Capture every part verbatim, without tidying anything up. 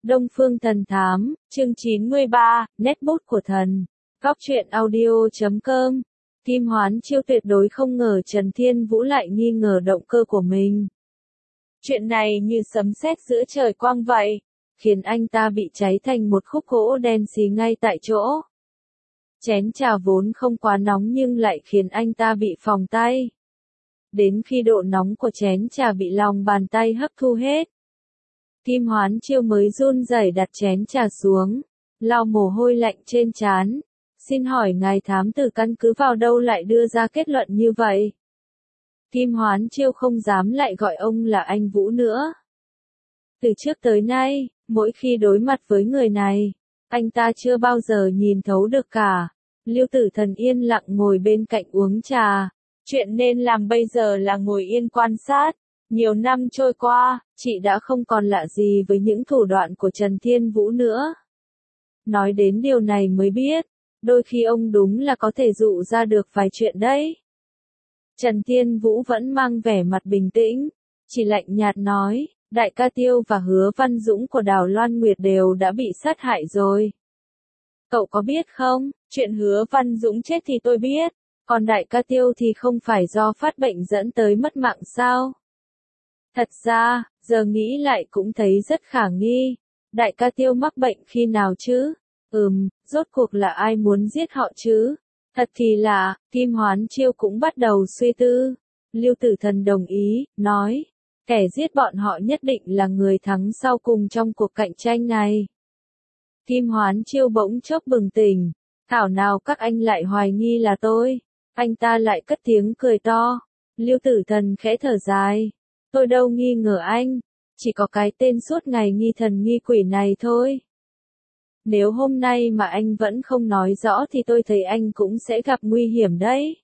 Đông Phương Thần Thám, chương chín mươi ba, nét bút của thần. Góc truyện audio chấm com. Kim Hoán Chiêu tuyệt đối không ngờ Trần Thiên Vũ lại nghi ngờ động cơ của mình. Chuyện này như sấm sét giữa trời quang vậy, khiến anh ta bị cháy thành một khúc gỗ đen xì ngay tại chỗ. Chén trà vốn không quá nóng nhưng lại khiến anh ta bị phồng tay. Đến khi độ nóng của chén trà bị lòng bàn tay hấp thu hết, Kim Hoán Chiêu mới run rẩy đặt chén trà xuống, lau mồ hôi lạnh trên trán. Xin hỏi ngài thám tử căn cứ vào đâu lại đưa ra kết luận như vậy? Kim Hoán Chiêu không dám lại gọi ông là anh Vũ nữa. Từ trước tới nay, mỗi khi đối mặt với người này, anh ta chưa bao giờ nhìn thấu được cả. Lưu Tử Thần yên lặng ngồi bên cạnh uống trà. Chuyện nên làm bây giờ là ngồi yên quan sát. Nhiều năm trôi qua, chị đã không còn lạ gì với những thủ đoạn của Trần Thiên Vũ nữa. Nói đến điều này mới biết, đôi khi ông đúng là có thể dụ ra được vài chuyện đấy. Trần Thiên Vũ vẫn mang vẻ mặt bình tĩnh, chỉ lạnh nhạt nói, Đại ca Tiêu và Hứa Văn Dũng của Đào Loan Nguyệt đều đã bị sát hại rồi. Cậu có biết không, chuyện Hứa Văn Dũng chết thì tôi biết, còn Đại ca Tiêu thì không phải do phát bệnh dẫn tới mất mạng sao? Thật ra, giờ nghĩ lại cũng thấy rất khả nghi. Đại ca Tiêu mắc bệnh khi nào chứ? Ừm, rốt cuộc là ai muốn giết họ chứ? Thật thì lạ, Kim Hoán Chiêu cũng bắt đầu suy tư. Lưu Tử Thần đồng ý, nói, kẻ giết bọn họ nhất định là người thắng sau cùng trong cuộc cạnh tranh này. Kim Hoán Chiêu bỗng chốc bừng tỉnh, thảo nào các anh lại hoài nghi là tôi. Anh ta lại cất tiếng cười to. Lưu Tử Thần khẽ thở dài. Tôi đâu nghi ngờ anh, chỉ có cái tên suốt ngày nghi thần nghi quỷ này thôi. Nếu hôm nay mà anh vẫn không nói rõ thì tôi thấy anh cũng sẽ gặp nguy hiểm đấy.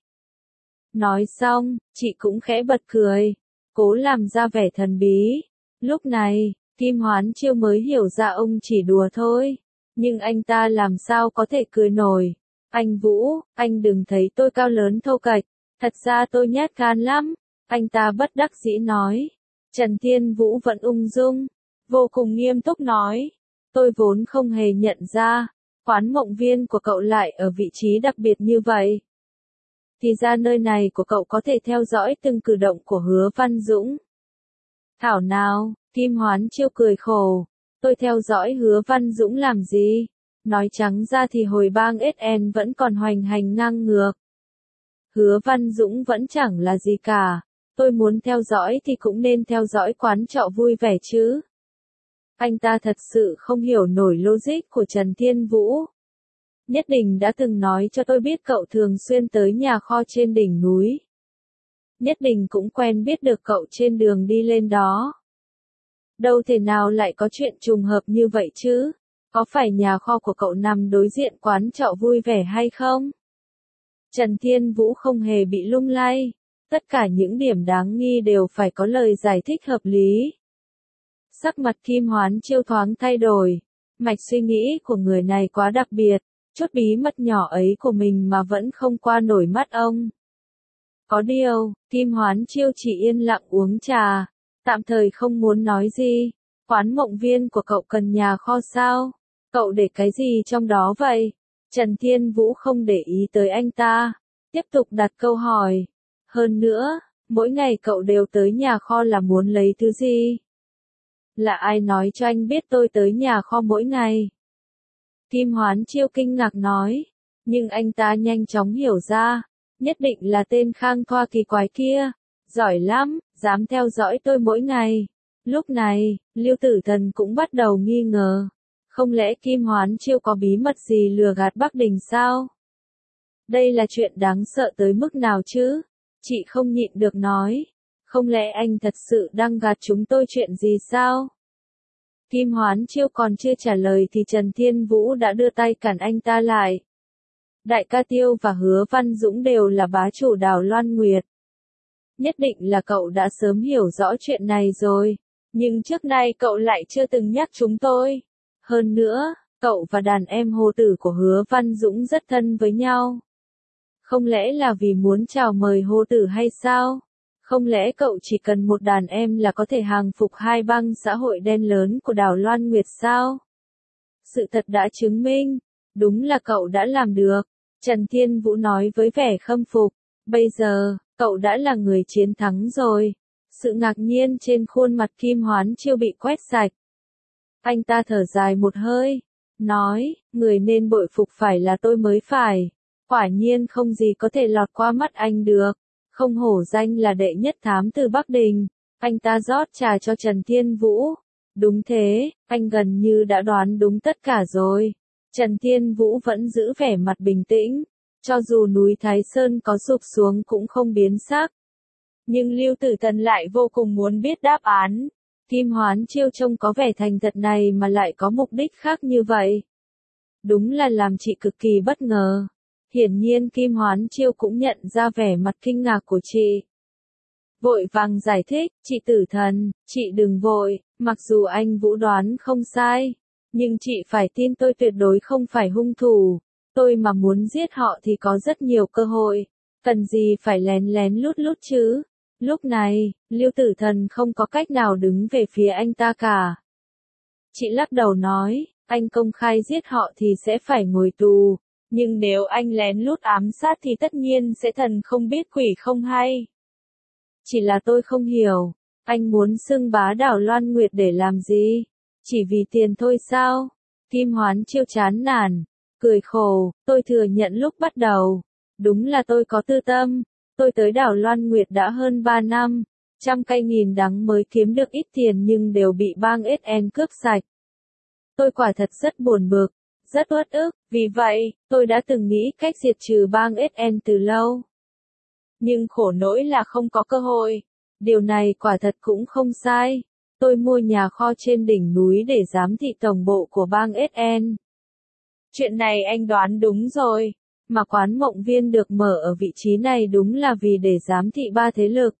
Nói xong, chị cũng khẽ bật cười, cố làm ra vẻ thần bí. Lúc này, Kim Hoán Chiêu mới hiểu ra ông chỉ đùa thôi, nhưng anh ta làm sao có thể cười nổi. Anh Vũ, anh đừng thấy tôi cao lớn thô kệch, thật ra tôi nhát gan lắm. Anh ta bất đắc dĩ nói. Trần Thiên Vũ vẫn ung dung, vô cùng nghiêm túc nói. Tôi vốn không hề nhận ra, quán mộng viên của cậu lại ở vị trí đặc biệt như vậy. Thì ra nơi này của cậu có thể theo dõi từng cử động của Hứa Văn Dũng. Thảo nào, Kim Hoán Chiêu cười khổ. Tôi theo dõi Hứa Văn Dũng làm gì? Nói trắng ra thì hồi bang ét en vẫn còn hoành hành ngang ngược. Hứa Văn Dũng vẫn chẳng là gì cả. Tôi muốn theo dõi thì cũng nên theo dõi quán trọ vui vẻ chứ. Anh ta thật sự không hiểu nổi logic của Trần Thiên Vũ. Nhất định đã từng nói cho tôi biết cậu thường xuyên tới nhà kho trên đỉnh núi. Nhất định cũng quen biết được cậu trên đường đi lên đó. Đâu thể nào lại có chuyện trùng hợp như vậy chứ? Có phải nhà kho của cậu nằm đối diện quán trọ vui vẻ hay không? Trần Thiên Vũ không hề bị lung lay. Tất cả những điểm đáng nghi đều phải có lời giải thích hợp lý. Sắc mặt Kim Hoán Chiêu thoáng thay đổi. Mạch suy nghĩ của người này quá đặc biệt. Chút bí mật nhỏ ấy của mình mà vẫn không qua nổi mắt ông. Có điều, Kim Hoán Chiêu chỉ yên lặng uống trà. Tạm thời không muốn nói gì. Quán mộng viên của cậu cần nhà kho sao? Cậu để cái gì trong đó vậy? Trần Thiên Vũ không để ý tới anh ta. Tiếp tục đặt câu hỏi. Hơn nữa, mỗi ngày cậu đều tới nhà kho là muốn lấy thứ gì? Là ai nói cho anh biết tôi tới nhà kho mỗi ngày? Kim Hoán Chiêu kinh ngạc nói, nhưng anh ta nhanh chóng hiểu ra, nhất định là tên Khang Thoa kỳ quái kia, giỏi lắm, dám theo dõi tôi mỗi ngày. Lúc này, Lưu Tử Thần cũng bắt đầu nghi ngờ, không lẽ Kim Hoán Chiêu có bí mật gì lừa gạt Bắc Đình sao? Đây là chuyện đáng sợ tới mức nào chứ? Chị không nhịn được nói, không lẽ anh thật sự đang gạt chúng tôi chuyện gì sao? Kim Hoán Chiêu còn chưa trả lời thì Trần Thiên Vũ đã đưa tay cản anh ta lại. Đại ca Tiêu và Hứa Văn Dũng đều là bá chủ Đào Loan Nguyệt. Nhất định là cậu đã sớm hiểu rõ chuyện này rồi, nhưng trước nay cậu lại chưa từng nhắc chúng tôi. Hơn nữa, cậu và đàn em hồ tử của Hứa Văn Dũng rất thân với nhau. Không lẽ là vì muốn chào mời hồ tử hay sao? Không lẽ cậu chỉ cần một đàn em là có thể hàng phục hai băng xã hội đen lớn của đảo Loan Nguyệt sao? Sự thật đã chứng minh, đúng là cậu đã làm được. Trần Thiên Vũ nói với vẻ khâm phục. Bây giờ, cậu đã là người chiến thắng rồi. Sự ngạc nhiên trên khuôn mặt Kim Hoán Chiêu bị quét sạch. Anh ta thở dài một hơi, nói, người nên bội phục phải là tôi mới phải. Quả nhiên không gì có thể lọt qua mắt anh được. Không hổ danh là đệ nhất thám từ Bắc Đình. Anh ta rót trà cho Trần Thiên Vũ. Đúng thế, anh gần như đã đoán đúng tất cả rồi. Trần Thiên Vũ vẫn giữ vẻ mặt bình tĩnh. Cho dù núi Thái Sơn có sụp xuống cũng không biến sắc. Nhưng Lưu Tử Thần lại vô cùng muốn biết đáp án. Kim Hoán Chiêu trông có vẻ thành thật này mà lại có mục đích khác như vậy. Đúng là làm chị cực kỳ bất ngờ. Hiển nhiên Kim Hoán Chiêu cũng nhận ra vẻ mặt kinh ngạc của chị. Vội vàng giải thích, chị Tử Thần, chị đừng vội, mặc dù anh Vũ đoán không sai. Nhưng chị phải tin tôi tuyệt đối không phải hung thủ. Tôi mà muốn giết họ thì có rất nhiều cơ hội. Cần gì phải lén lén lút lút chứ? Lúc này, Lưu Tử Thần không có cách nào đứng về phía anh ta cả. Chị lắc đầu nói, anh công khai giết họ thì sẽ phải ngồi tù. Nhưng nếu anh lén lút ám sát thì tất nhiên sẽ thần không biết quỷ không hay. Chỉ là tôi không hiểu, anh muốn xưng bá đảo Loan Nguyệt để làm gì? Chỉ vì tiền thôi sao? Kim Hoán Chiêu chán nản, cười khổ, tôi thừa nhận lúc bắt đầu. Đúng là tôi có tư tâm. Tôi tới đảo Loan Nguyệt đã hơn ba năm. Trăm cây nghìn đắng mới kiếm được ít tiền nhưng đều bị bang ét en cướp sạch. Tôi quả thật rất buồn bực, rất uất ức, vì vậy, tôi đã từng nghĩ cách diệt trừ bang ét en từ lâu. Nhưng khổ nỗi là không có cơ hội. Điều này quả thật cũng không sai. Tôi mua nhà kho trên đỉnh núi để giám thị tổng bộ của bang ét en. Chuyện này anh đoán đúng rồi. Mà quán Mộng Viên được mở ở vị trí này đúng là vì để giám thị ba thế lực.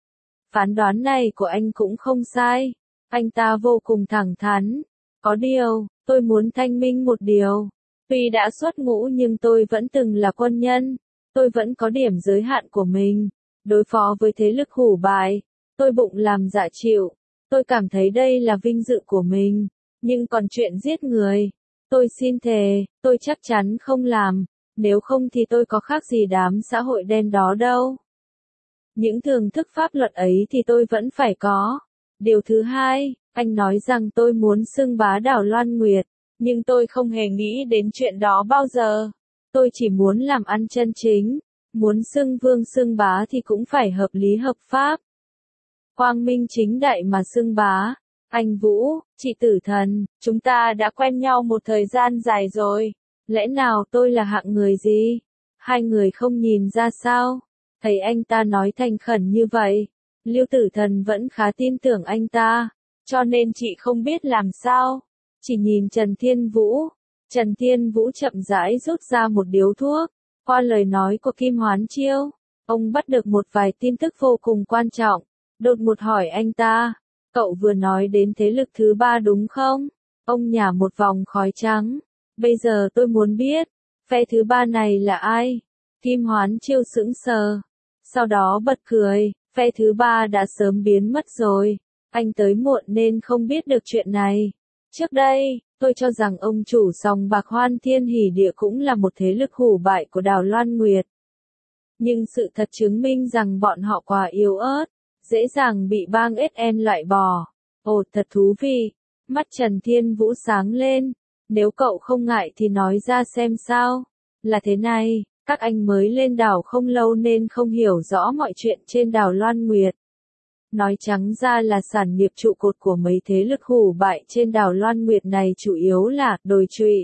Phán đoán này của anh cũng không sai. Anh ta vô cùng thẳng thắn. Có điều, tôi muốn thanh minh một điều. Tuy đã xuất ngũ nhưng tôi vẫn từng là quân nhân. Tôi vẫn có điểm giới hạn của mình. Đối phó với thế lực hủ bại, tôi bụng làm dạ chịu. Tôi cảm thấy đây là vinh dự của mình. Nhưng còn chuyện giết người, tôi xin thề, tôi chắc chắn không làm. Nếu không thì tôi có khác gì đám xã hội đen đó đâu. Những thưởng thức pháp luật ấy thì tôi vẫn phải có. Điều thứ hai, anh nói rằng tôi muốn xưng bá đảo Loan Nguyệt. Nhưng tôi không hề nghĩ đến chuyện đó bao giờ. Tôi chỉ muốn làm ăn chân chính. Muốn xưng vương xưng bá thì cũng phải hợp lý hợp pháp. Quang minh chính đại mà xưng bá. Anh Vũ, chị Tử Thần, chúng ta đã quen nhau một thời gian dài rồi. Lẽ nào tôi là hạng người gì? Hai người không nhìn ra sao? Thấy anh ta nói thành khẩn như vậy, Lưu Tử Thần vẫn khá tin tưởng anh ta, cho nên chị không biết làm sao. Chỉ nhìn Trần Thiên Vũ. Trần Thiên Vũ chậm rãi rút ra một điếu thuốc. Qua lời nói của Kim Hoán Chiêu, ông bắt được một vài tin tức vô cùng quan trọng. Đột ngột hỏi anh ta, cậu vừa nói đến thế lực thứ ba đúng không? Ông nhả một vòng khói trắng. Bây giờ tôi muốn biết, phe thứ ba này là ai? Kim Hoán Chiêu sững sờ. Sau đó bật cười, phe thứ ba đã sớm biến mất rồi. Anh tới muộn nên không biết được chuyện này. Trước đây, tôi cho rằng ông chủ sòng bạc Hoan Thiên Hỷ Địa cũng là một thế lực hủ bại của đảo Loan Nguyệt. Nhưng sự thật chứng minh rằng bọn họ quá yếu ớt, dễ dàng bị bang ét en loại bỏ. Ồ, thật thú vị. Mắt Trần Thiên Vũ sáng lên. Nếu cậu không ngại thì nói ra xem sao. Là thế này, các anh mới lên đảo không lâu nên không hiểu rõ mọi chuyện trên đảo Loan Nguyệt. Nói trắng ra là sản nghiệp trụ cột của mấy thế lực hủ bại trên đảo Loan Nguyệt này chủ yếu là đồi trụy,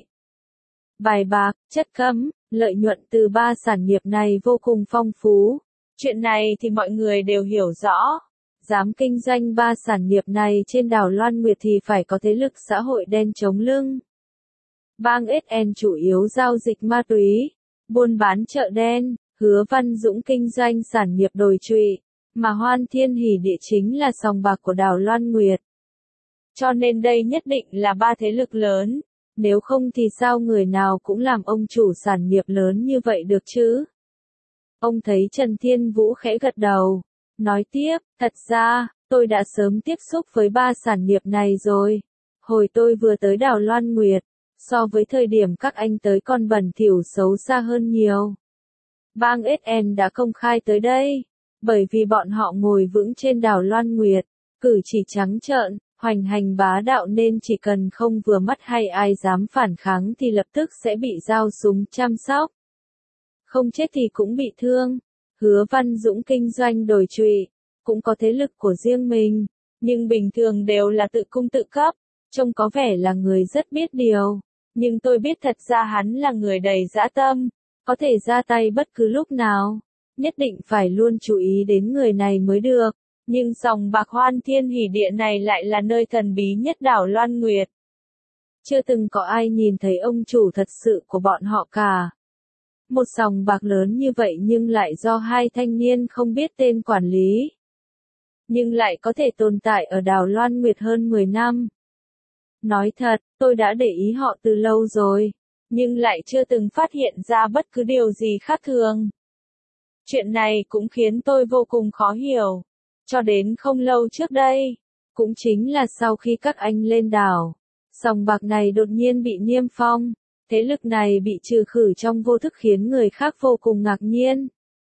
bài bạc, chất cấm. Lợi nhuận từ ba sản nghiệp này vô cùng phong phú. Chuyện này thì mọi người đều hiểu rõ. Dám kinh doanh ba sản nghiệp này trên đảo Loan Nguyệt thì phải có thế lực xã hội đen chống lưng. Bang ét en chủ yếu giao dịch ma túy, buôn bán chợ đen. Hứa Văn Dũng kinh doanh sản nghiệp đồi trụy, mà Hoan Thiên Hỷ Địa chính là sòng bạc của đảo Loan Nguyệt. Cho nên đây nhất định là ba thế lực lớn. Nếu không thì sao người nào cũng làm ông chủ sản nghiệp lớn như vậy được chứ? Ông thấy Trần Thiên Vũ khẽ gật đầu. Nói tiếp, thật ra, tôi đã sớm tiếp xúc với ba sản nghiệp này rồi. Hồi tôi vừa tới đảo Loan Nguyệt, so với thời điểm các anh tới còn bẩn thỉu xấu xa hơn nhiều. Bang ét en đã công khai tới đây, bởi vì bọn họ ngồi vững trên đảo Loan Nguyệt, cử chỉ trắng trợn, hoành hành bá đạo nên chỉ cần không vừa mắt hay ai dám phản kháng thì lập tức sẽ bị dao súng chăm sóc. Không chết thì cũng bị thương. Hứa Văn Dũng kinh doanh đồi trụy, cũng có thế lực của riêng mình, nhưng bình thường đều là tự cung tự cấp, trông có vẻ là người rất biết điều. Nhưng tôi biết thật ra hắn là người đầy dã tâm, có thể ra tay bất cứ lúc nào, nhất định phải luôn chú ý đến người này mới được. Nhưng sòng bạc Hoan Thiên Hỷ Địa này lại là nơi thần bí nhất đảo Loan Nguyệt. Chưa từng có ai nhìn thấy ông chủ thật sự của bọn họ cả. Một sòng bạc lớn như vậy nhưng lại do hai thanh niên không biết tên quản lý. Nhưng lại có thể tồn tại ở đảo Loan Nguyệt hơn mười năm. Nói thật, tôi đã để ý họ từ lâu rồi, nhưng lại chưa từng phát hiện ra bất cứ điều gì khác thường. Chuyện này cũng khiến tôi vô cùng khó hiểu. Cho đến không lâu trước đây, cũng chính là sau khi các anh lên đảo, sòng bạc này đột nhiên bị niêm phong, thế lực này bị trừ khử trong vô thức khiến người khác vô cùng ngạc nhiên.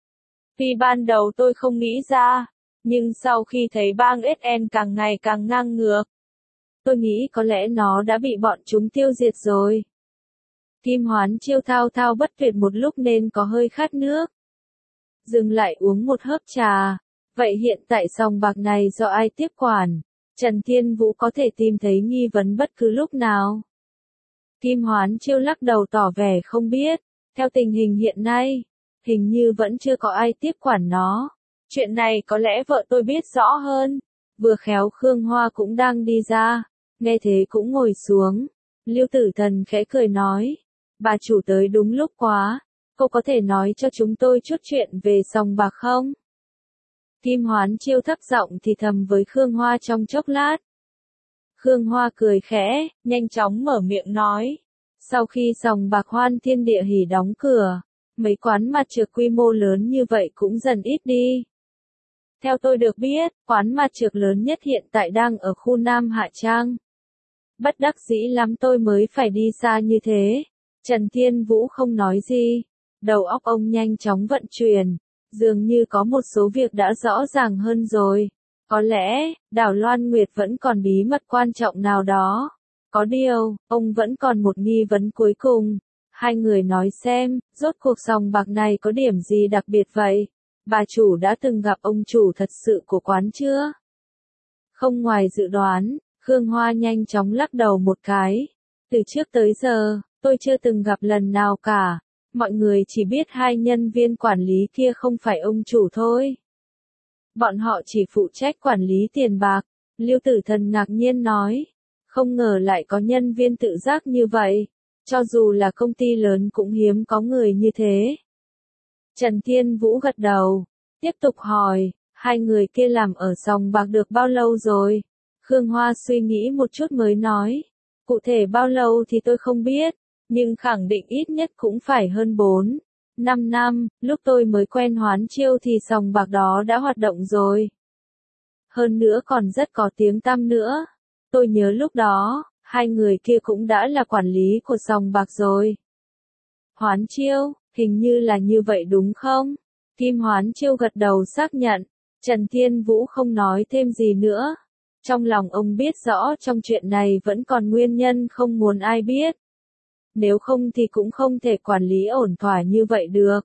Vì ban đầu tôi không nghĩ ra, nhưng sau khi thấy bang ét en càng ngày càng ngang ngược, tôi nghĩ có lẽ nó đã bị bọn chúng tiêu diệt rồi. Kim Hoán Chiêu thao thao bất tuyệt một lúc nên có hơi khát nước. Dừng lại uống một hớp trà. Vậy hiện tại sòng bạc này do ai tiếp quản? Trần Thiên Vũ có thể tìm thấy nghi vấn bất cứ lúc nào. Kim Hoán Chiêu lắc đầu tỏ vẻ không biết. Theo tình hình hiện nay, hình như vẫn chưa có ai tiếp quản nó. Chuyện này có lẽ vợ tôi biết rõ hơn. Vừa khéo Khương Hoa cũng đang đi ra. Nghe thế cũng ngồi xuống. Lưu Tử Thần khẽ cười nói. Bà chủ tới đúng lúc quá. Cô có thể nói cho chúng tôi chút chuyện về sòng bạc không? Kim Hoán Chiêu thấp giọng thì thầm với Khương Hoa trong chốc lát. Khương Hoa cười khẽ, nhanh chóng mở miệng nói. Sau khi sòng bạc Hoan Thiên Địa Hỷ đóng cửa, mấy quán mặt trược quy mô lớn như vậy cũng dần ít đi. Theo tôi được biết, quán mặt trược lớn nhất hiện tại đang ở khu Nam Hạ Trang. Bất đắc dĩ lắm tôi mới phải đi xa như thế. Trần Thiên Vũ không nói gì. Đầu óc ông nhanh chóng vận chuyển. Dường như có một số việc đã rõ ràng hơn rồi. Có lẽ, đảo Loan Nguyệt vẫn còn bí mật quan trọng nào đó. Có điều, ông vẫn còn một nghi vấn cuối cùng. Hai người nói xem, rốt cuộc sòng bạc này có điểm gì đặc biệt vậy? Bà chủ đã từng gặp ông chủ thật sự của quán chưa? Không ngoài dự đoán, Khương Hoa nhanh chóng lắc đầu một cái. Từ trước tới giờ, tôi chưa từng gặp lần nào cả. Mọi người chỉ biết hai nhân viên quản lý kia không phải ông chủ thôi. Bọn họ chỉ phụ trách quản lý tiền bạc. Lưu Tử Thần ngạc nhiên nói. Không ngờ lại có nhân viên tự giác như vậy. Cho dù là công ty lớn cũng hiếm có người như thế. Trần Thiên Vũ gật đầu. Tiếp tục hỏi. Hai người kia làm ở sòng bạc được bao lâu rồi? Khương Hoa suy nghĩ một chút mới nói. Cụ thể bao lâu thì tôi không biết. Nhưng khẳng định ít nhất cũng phải hơn bốn, năm năm, lúc tôi mới quen Hoán Chiêu thì sòng bạc đó đã hoạt động rồi. Hơn nữa còn rất có tiếng tăm nữa. Tôi nhớ lúc đó, hai người kia cũng đã là quản lý của sòng bạc rồi. Hoán Chiêu, hình như là như vậy đúng không? Kim Hoán Chiêu gật đầu xác nhận. Trần Thiên Vũ không nói thêm gì nữa. Trong lòng ông biết rõ trong chuyện này vẫn còn nguyên nhân không muốn ai biết. Nếu không thì cũng không thể quản lý ổn thỏa như vậy được.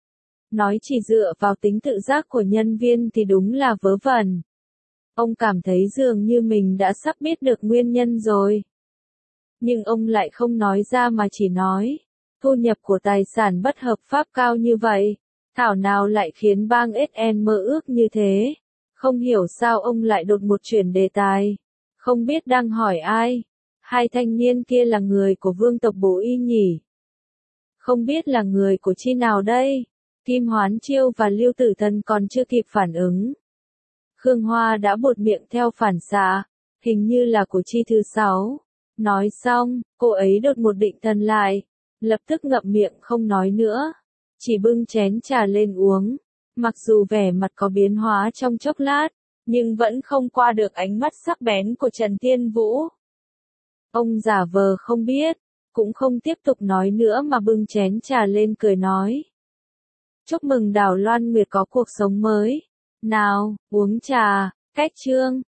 Nói chỉ dựa vào tính tự giác của nhân viên thì đúng là vớ vẩn. Ông cảm thấy dường như mình đã sắp biết được nguyên nhân rồi. Nhưng ông lại không nói ra mà chỉ nói. Thu nhập của tài sản bất hợp pháp cao như vậy. Thảo nào lại khiến bang ét en mơ ước như thế. Không hiểu sao ông lại đột một chuyển đề tài. Không biết đang hỏi ai. Hai thanh niên kia là người của vương tộc Bố Y nhỉ? Không biết là người của chi nào đây? Kim Hoán Chiêu và Lưu Tử Thần còn chưa kịp phản ứng. Khương Hoa đã buột miệng theo phản xạ, hình như là của chi thứ sáu. Nói xong, cô ấy đột một định thần lại, lập tức ngậm miệng không nói nữa. Chỉ bưng chén trà lên uống. Mặc dù vẻ mặt có biến hóa trong chốc lát, nhưng vẫn không qua được ánh mắt sắc bén của Trần Thiên Vũ. Ông giả vờ không biết, cũng không tiếp tục nói nữa mà bưng chén trà lên cười nói. Chúc mừng Đào Loan Nguyệt có cuộc sống mới. Nào, uống trà, cách chương.